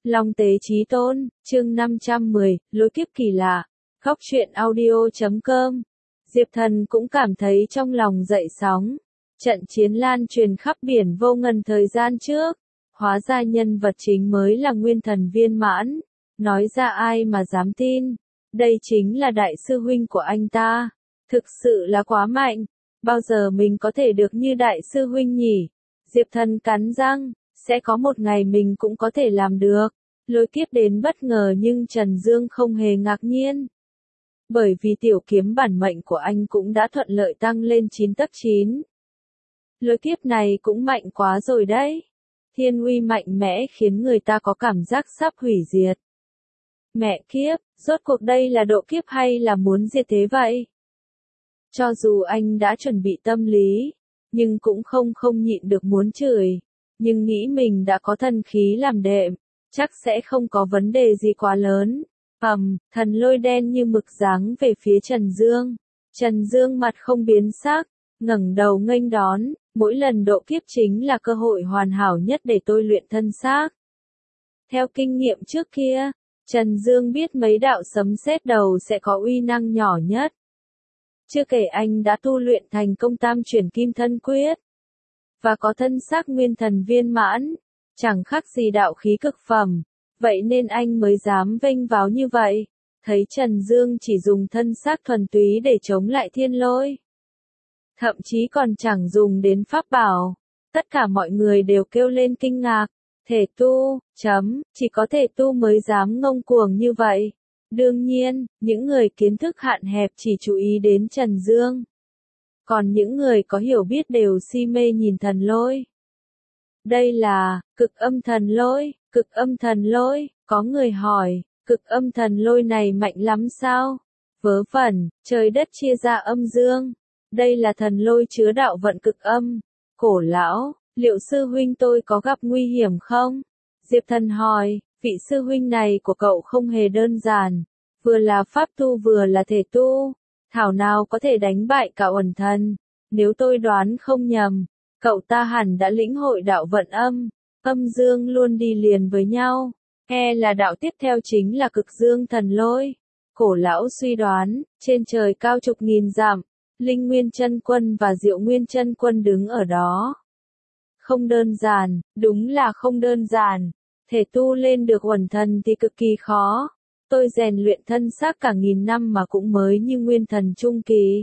Long Tế Chí Tôn, chương 510, lối kiếp kỳ lạ. Góc truyện audio.com. Diệp Thần cũng cảm thấy trong lòng dậy sóng. Trận chiến lan truyền khắp biển vô ngần thời gian trước. Hóa ra nhân vật chính mới là nguyên thần viên mãn. Nói ra ai mà dám tin. Đây chính là đại sư huynh của anh ta. Thực sự là quá mạnh. Bao giờ mình có thể được như đại sư huynh nhỉ? Diệp Thần cắn răng. Sẽ có một ngày mình cũng có thể làm được. Lối kiếp đến bất ngờ nhưng Trần Dương không hề ngạc nhiên. Bởi vì tiểu kiếm bản mệnh của anh cũng đã thuận lợi tăng lên 9 cấp 9. Lối kiếp này cũng mạnh quá rồi đấy. Thiên uy mạnh mẽ khiến người ta có cảm giác sắp hủy diệt. Mẹ kiếp, rốt cuộc đây là độ kiếp hay là muốn diệt thế vậy? Cho dù anh đã chuẩn bị tâm lý, nhưng cũng không nhịn được muốn chửi. Nhưng nghĩ mình đã có thần khí làm đệm, chắc sẽ không có vấn đề gì quá lớn. Thần lôi đen như mực giáng về phía Trần Dương. Trần Dương mặt không biến sắc, ngẩng đầu nghênh đón, mỗi lần độ kiếp chính là cơ hội hoàn hảo nhất để tôi luyện thân xác. Theo kinh nghiệm trước kia, Trần Dương biết mấy đạo sấm sét đầu sẽ có uy năng nhỏ nhất. Chưa kể anh đã tu luyện thành công tam chuyển kim thân quyết. Và có thân xác nguyên thần viên mãn, chẳng khác gì đạo khí cực phẩm, vậy nên anh mới dám vênh váo như vậy. Thấy Trần Dương chỉ dùng thân xác thuần túy để chống lại thiên lôi. Thậm chí còn chẳng dùng đến pháp bảo. Tất cả mọi người đều kêu lên kinh ngạc. Thể tu, chỉ có thể tu mới dám ngông cuồng như vậy. Đương nhiên, những người kiến thức hạn hẹp chỉ chú ý đến Trần Dương. Còn những người có hiểu biết đều si mê nhìn thần lôi. Đây là, cực âm thần lôi, có người hỏi, cực âm thần lôi này mạnh lắm sao? Vớ vẩn, trời đất chia ra âm dương. Đây là thần lôi chứa đạo vận cực âm. Cổ lão, liệu sư huynh tôi có gặp nguy hiểm không? Diệp Thần hỏi, vị sư huynh này của cậu không hề đơn giản. Vừa là pháp tu vừa là thể tu. Thảo nào có thể đánh bại cả Uẩn Thần. Nếu tôi đoán không nhầm, cậu ta hẳn đã lĩnh hội đạo vận âm dương luôn đi liền với nhau. Là đạo tiếp theo chính là cực dương thần lôi. Cổ lão suy đoán, trên trời cao chục nghìn dặm, Linh Nguyên Chân Quân và Diệu Nguyên Chân Quân đứng ở đó. Không đơn giản, đúng là không đơn giản. Thể tu lên được Uẩn Thần thì cực kỳ khó. Tôi rèn luyện thân xác cả nghìn năm mà cũng mới như nguyên thần trung kỳ.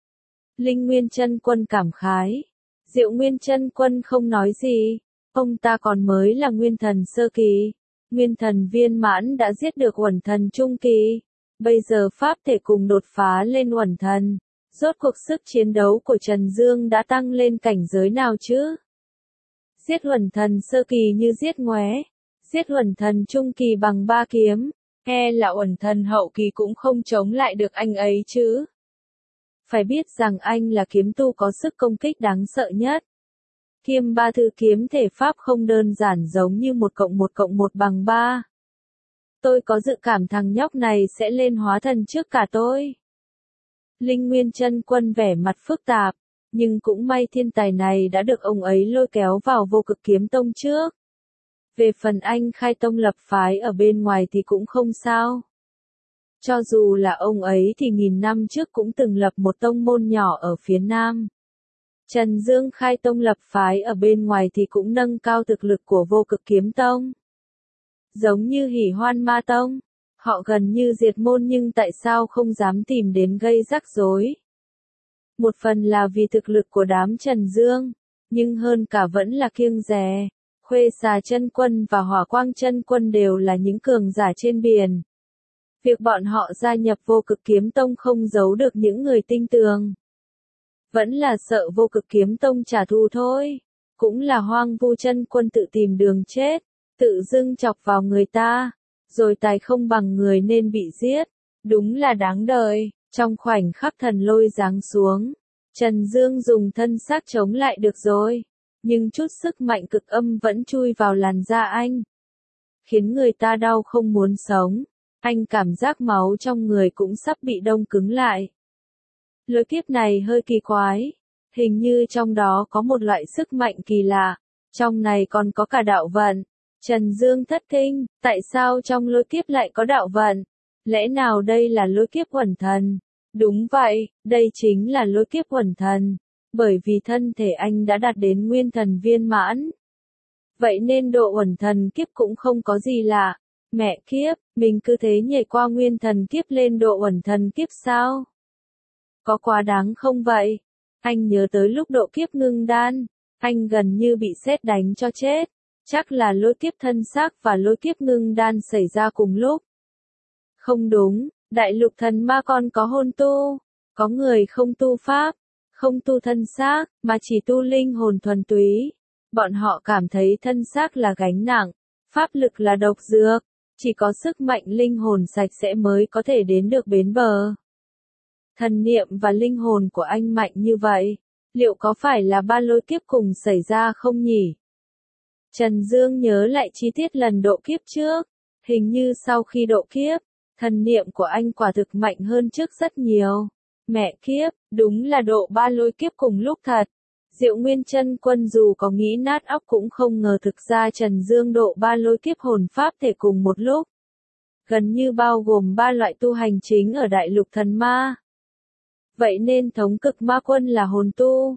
Linh Nguyên Chân Quân cảm khái. Diệu Nguyên Chân Quân không nói gì. Ông ta còn mới là nguyên thần sơ kỳ. Nguyên thần viên mãn đã giết được Uẩn Thần trung kỳ. Bây giờ pháp thể cùng đột phá lên Uẩn Thần. Rốt cuộc sức chiến đấu của Trần Dương đã tăng lên cảnh giới nào chứ? Giết Uẩn Thần sơ kỳ như giết ngoé. Giết Uẩn Thần trung kỳ bằng 3 kiếm. Là Uẩn Thần hậu kỳ cũng không chống lại được anh ấy chứ. Phải biết rằng anh là kiếm tu có sức công kích đáng sợ nhất. Kiêm ba thư kiếm thể pháp không đơn giản giống như 1+1+1 bằng 3. Tôi có dự cảm thằng nhóc này sẽ lên hóa thần trước cả tôi. Linh Nguyên Chân Quân vẻ mặt phức tạp, nhưng cũng may thiên tài này đã được ông ấy lôi kéo vào Vô Cực Kiếm Tông trước. Về phần anh khai tông lập phái ở bên ngoài thì cũng không sao. Cho dù là ông ấy thì nghìn năm trước cũng từng lập một tông môn nhỏ ở phía Nam. Trần Dương khai tông lập phái ở bên ngoài thì cũng nâng cao thực lực của Vô Cực Kiếm Tông. Giống như Hỉ Hoan Ma Tông, họ gần như diệt môn nhưng tại sao không dám tìm đến gây rắc rối? Một phần là vì thực lực của đám Trần Dương, nhưng hơn cả vẫn là kiêng dè. Khuê Xà Chân Quân và Hỏa Quang Chân Quân đều là những cường giả trên biển. Việc bọn họ gia nhập Vô Cực Kiếm Tông không giấu được những người tinh tường. Vẫn là sợ Vô Cực Kiếm Tông trả thù thôi. Cũng là Hoang Vu Chân Quân tự tìm đường chết, tự dưng chọc vào người ta, rồi tài không bằng người nên bị giết. Đúng là đáng đời. Trong khoảnh khắc thần lôi giáng xuống, Trần Dương dùng thân xác chống lại được rồi. Nhưng chút sức mạnh cực âm vẫn chui vào làn da anh. Khiến người ta đau không muốn sống. Anh cảm giác máu trong người cũng sắp bị đông cứng lại. Lối kiếp này hơi kỳ quái. Hình như trong đó có một loại sức mạnh kỳ lạ. Trong này còn có cả đạo vận. Trần Dương thất kinh, tại sao trong lôi kiếp lại có đạo vận? Lẽ nào đây là lôi kiếp uẩn thần? Đúng vậy, đây chính là lôi kiếp uẩn thần. Bởi vì thân thể anh đã đạt đến nguyên thần viên mãn. Vậy nên độ uẩn thần kiếp cũng không có gì lạ. Mẹ kiếp, mình cứ thế nhảy qua nguyên thần kiếp lên độ uẩn thần kiếp sao? Có quá đáng không vậy? Anh nhớ tới lúc độ kiếp ngưng đan, anh gần như bị sét đánh cho chết. Chắc là lôi kiếp thân xác và lôi kiếp ngưng đan xảy ra cùng lúc. Không đúng, đại lục thần ma còn có hồn tu, có người không tu pháp, không tu thân xác, mà chỉ tu linh hồn thuần túy. Bọn họ cảm thấy thân xác là gánh nặng, pháp lực là độc dược, chỉ có sức mạnh linh hồn sạch sẽ mới có thể đến được bến bờ. Thần niệm và linh hồn của anh mạnh như vậy, liệu có phải là ba lôi kiếp cùng xảy ra không nhỉ? Trần Dương nhớ lại chi tiết lần độ kiếp trước, hình như sau khi độ kiếp, thần niệm của anh quả thực mạnh hơn trước rất nhiều. Mẹ kiếp, đúng là độ ba lôi kiếp cùng lúc thật. Diệu Nguyên Chân Quân dù có nghĩ nát óc cũng không ngờ thực ra Trần Dương độ ba lôi kiếp hồn pháp thể cùng một lúc. Gần như bao gồm ba loại tu hành chính ở đại lục thần ma. Vậy nên thống cực ma quân là hồn tu.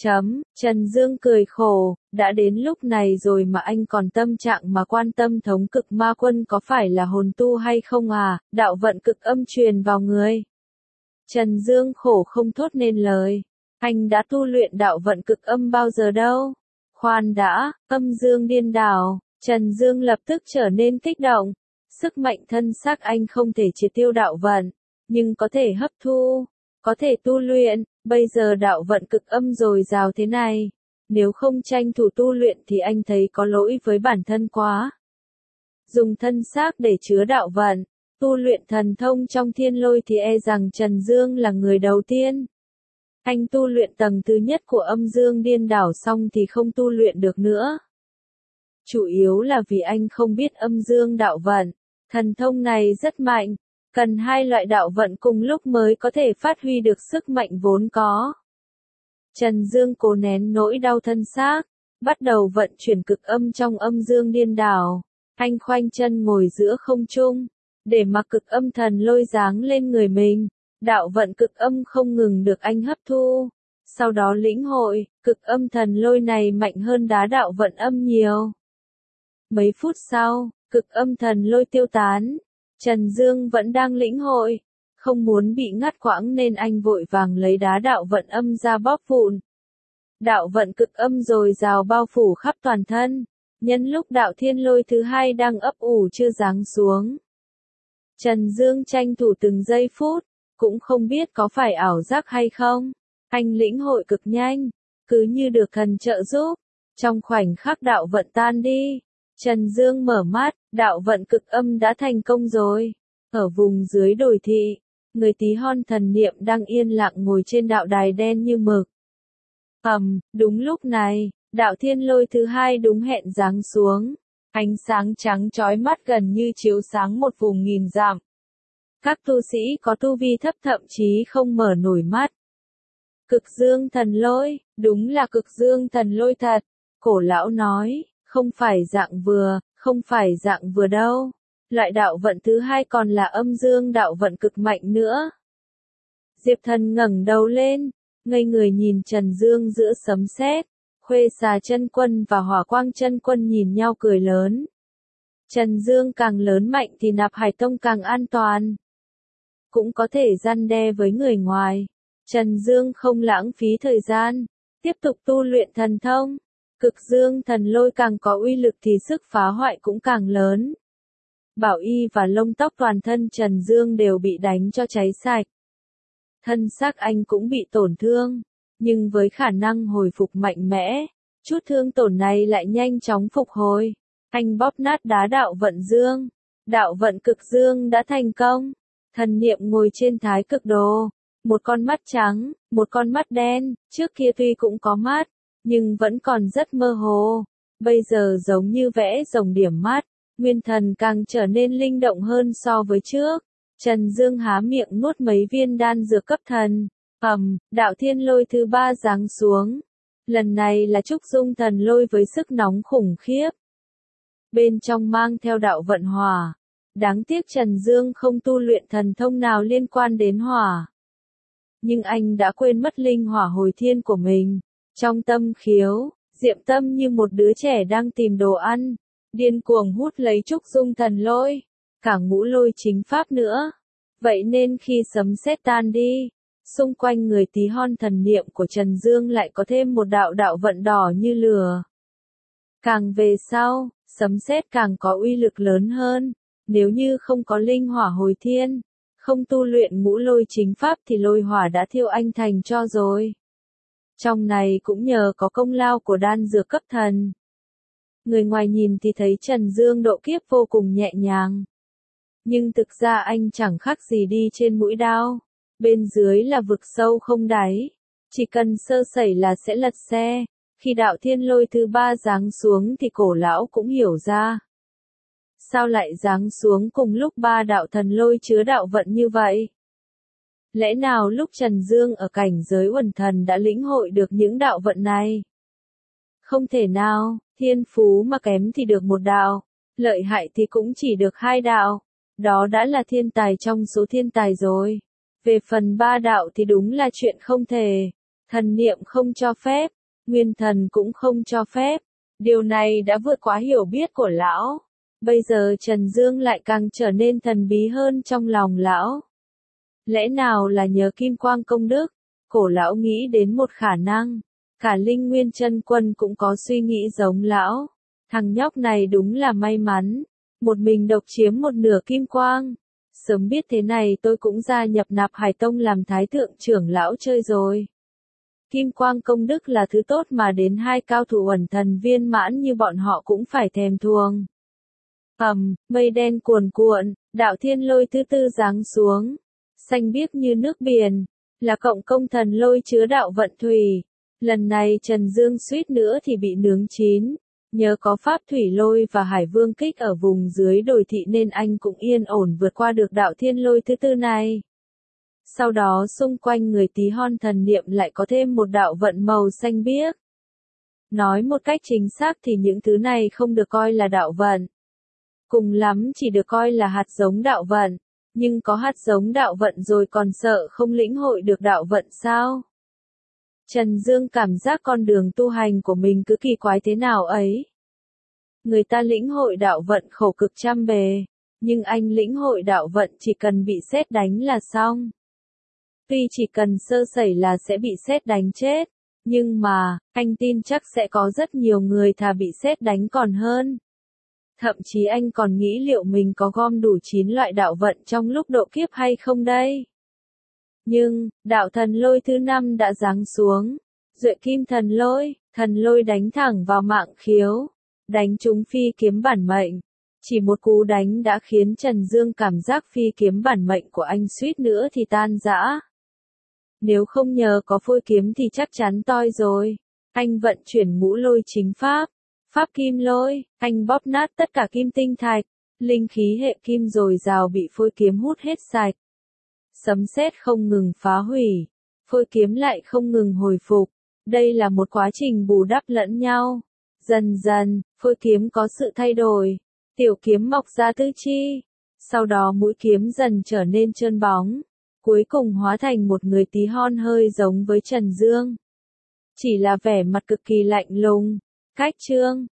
Trần Dương cười khổ, đã đến lúc này rồi mà anh còn tâm trạng mà quan tâm thống cực ma quân có phải là hồn tu hay không à, đạo vận cực âm truyền vào người. Trần Dương khổ không thốt nên lời. Anh đã tu luyện đạo vận cực âm bao giờ đâu? Khoan đã, âm dương điên đảo. Trần Dương lập tức trở nên kích động. Sức mạnh thân xác anh không thể triệt tiêu đạo vận, nhưng có thể hấp thu, có thể tu luyện. Bây giờ đạo vận cực âm dồi dào thế này, nếu không tranh thủ tu luyện thì anh thấy có lỗi với bản thân quá. Dùng thân xác để chứa đạo vận, tu luyện thần thông trong thiên lôi thì e rằng Trần Dương là người đầu tiên. Anh tu luyện tầng thứ nhất của âm dương điên đảo xong thì không tu luyện được nữa. Chủ yếu là vì anh không biết âm dương đạo vận, thần thông này rất mạnh, cần hai loại đạo vận cùng lúc mới có thể phát huy được sức mạnh vốn có. Trần Dương cố nén nỗi đau thân xác, bắt đầu vận chuyển cực âm trong âm dương điên đảo. Anh khoanh chân ngồi giữa không trung, để mặc cực âm thần lôi giáng lên người mình. Đạo vận cực âm không ngừng được anh hấp thu. Sau đó lĩnh hội, cực âm thần lôi này mạnh hơn đá đạo vận âm nhiều. Mấy phút sau, cực âm thần lôi tiêu tán. Trần Dương vẫn đang lĩnh hội, không muốn bị ngắt quãng nên anh vội vàng lấy đá đạo vận âm ra bóp vụn. Đạo vận cực âm dồi dào bao phủ khắp toàn thân, nhân lúc đạo thiên lôi thứ hai đang ấp ủ chưa giáng xuống. Trần Dương tranh thủ từng giây phút, cũng không biết có phải ảo giác hay không. Anh lĩnh hội cực nhanh, cứ như được thần trợ giúp. Trong khoảnh khắc đạo vận tan đi, Trần Dương mở mắt, đạo vận cực âm đã thành công rồi. Ở vùng dưới đồi thị, người tí hon thần niệm đang yên lặng ngồi trên đạo đài đen như mực. Đúng lúc này, đạo thiên lôi thứ hai đúng hẹn giáng xuống. Ánh sáng trắng chói mắt gần như chiếu sáng một vùng nghìn dặm. Các tu sĩ có tu vi thấp thậm chí không mở nổi mắt. Cực dương thần lôi, đúng là cực dương thần lôi thật. Cổ lão nói, không phải dạng vừa đâu. Loại đạo vận thứ hai còn là âm dương đạo vận cực mạnh nữa. Diệp Thần ngẩng đầu lên, ngây người nhìn Trần Dương giữa sấm sét. Khuê Xà Chân Quân và Hỏa Quang Chân Quân nhìn nhau cười lớn. Trần Dương càng lớn mạnh thì Nạp Hải Tông càng an toàn. Cũng có thể răn đe với người ngoài. Trần Dương không lãng phí thời gian, tiếp tục tu luyện thần thông. Cực dương thần lôi càng có uy lực thì sức phá hoại cũng càng lớn. Bảo y và lông tóc toàn thân Trần Dương đều bị đánh cho cháy sạch. Thân xác anh cũng bị tổn thương, nhưng với khả năng hồi phục mạnh mẽ, chút thương tổn này lại nhanh chóng phục hồi. Anh bóp nát đá đạo vận dương. Đạo vận cực dương đã thành công. Thần niệm ngồi trên thái cực đồ. Một con mắt trắng, một con mắt đen, trước kia tuy cũng có mắt, nhưng vẫn còn rất mơ hồ. Bây giờ giống như vẽ rồng điểm mắt, nguyên thần càng trở nên linh động hơn so với trước. Trần Dương há miệng nuốt mấy viên đan dược cấp thần. Đạo thiên lôi thứ ba giáng xuống. Lần này là trúc dung thần lôi với sức nóng khủng khiếp. bên trong mang theo đạo vận hỏa. Đáng tiếc Trần Dương không tu luyện thần thông nào liên quan đến hỏa. Nhưng anh đã quên mất linh hỏa hồi thiên của mình. Trong tâm khiếu, Diệm Tâm như một đứa trẻ đang tìm đồ ăn, điên cuồng hút lấy trúc dung thần lôi, cả ngũ lôi chính pháp nữa. Vậy nên khi sấm sét tan đi, xung quanh người tí hon thần niệm của Trần Dương lại có thêm một đạo vận đỏ như lửa. Càng về sau, sấm sét càng có uy lực lớn hơn. Nếu như không có linh hỏa hồi thiên, không tu luyện ngũ lôi chính pháp thì lôi hỏa đã thiêu anh thành tro rồi. Trong này cũng nhờ có công lao của đan dược cấp thần. Người ngoài nhìn thì thấy Trần Dương độ kiếp vô cùng nhẹ nhàng. Nhưng thực ra anh chẳng khác gì đi trên mũi đao. Bên dưới là vực sâu không đáy. Chỉ cần sơ sẩy là sẽ lật xe. Khi đạo thiên lôi thứ 3 giáng xuống thì cổ lão cũng hiểu ra. Sao lại giáng xuống cùng lúc 3 đạo thần lôi chứa đạo vận như vậy? Lẽ nào lúc Trần Dương ở cảnh giới uẩn thần đã lĩnh hội được những đạo vận này? Không thể nào, thiên phú mà kém thì được 1 đạo, lợi hại thì cũng chỉ được 2 đạo. Đó đã là thiên tài trong số thiên tài rồi. Về phần 3 đạo thì đúng là chuyện không thể. Thần niệm không cho phép, nguyên thần cũng không cho phép. Điều này đã vượt quá hiểu biết của lão. Bây giờ Trần Dương lại càng trở nên thần bí hơn trong lòng lão. Lẽ nào là nhờ kim quang công đức? Cổ lão nghĩ đến một khả năng. Cả Linh Nguyên Chân Quân cũng có suy nghĩ giống lão. Thằng nhóc này đúng là may mắn. Một mình độc chiếm 1/2 kim quang. Sớm biết thế này tôi cũng gia nhập Nạp Hải Tông làm thái thượng trưởng lão chơi rồi. Kim quang công đức là thứ tốt mà đến 2 cao thủ uẩn thần viên mãn như bọn họ cũng phải thèm thuồng. Mây đen cuồn cuộn, đạo thiên lôi thứ 4 giáng xuống. Xanh biếc như nước biển, là cộng công thần lôi chứa đạo vận thủy. Lần này Trần Dương suýt nữa thì bị nướng chín. Nhờ có pháp thủy lôi và hải vương kích ở vùng dưới đồi thị nên anh cũng yên ổn vượt qua được đạo thiên lôi thứ 4 này. Sau đó xung quanh người tí hon thần niệm lại có thêm một đạo vận màu xanh biếc. Nói một cách chính xác thì những thứ này không được coi là đạo vận. Cùng lắm chỉ được coi là hạt giống đạo vận. Nhưng có hạt giống đạo vận rồi còn sợ không lĩnh hội được đạo vận sao? Trần Dương cảm giác con đường tu hành của mình cứ kỳ quái thế nào ấy. Người ta lĩnh hội đạo vận khổ cực trăm bề, nhưng anh lĩnh hội đạo vận chỉ cần bị sét đánh là xong. Tuy chỉ cần sơ sẩy là sẽ bị sét đánh chết, nhưng mà, anh tin chắc sẽ có rất nhiều người thà bị sét đánh còn hơn. Thậm chí anh còn nghĩ liệu mình có gom đủ 9 loại đạo vận trong lúc độ kiếp hay không đây. Nhưng, đạo thần lôi thứ 5 đã giáng xuống. Duệ kim thần lôi đánh thẳng vào mạng khiếu. Đánh trúng phi kiếm bản mệnh. Chỉ một cú đánh đã khiến Trần Dương cảm giác phi kiếm bản mệnh của anh suýt nữa thì tan rã. Nếu không nhờ có phôi kiếm thì chắc chắn toi rồi. Anh vận chuyển ngũ lôi chính pháp. Pháp kim lôi, anh bóp nát tất cả kim tinh thạch. Linh khí hệ kim dồi dào bị phôi kiếm hút hết sạch. Sấm sét không ngừng phá hủy. Phôi kiếm lại không ngừng hồi phục. Đây là một quá trình bù đắp lẫn nhau. Dần dần, phôi kiếm có sự thay đổi. Tiểu kiếm mọc ra tứ chi. Sau đó mũi kiếm dần trở nên trơn bóng. Cuối cùng hóa thành một người tí hon hơi giống với Trần Dương. Chỉ là vẻ mặt cực kỳ lạnh lùng. Cách chương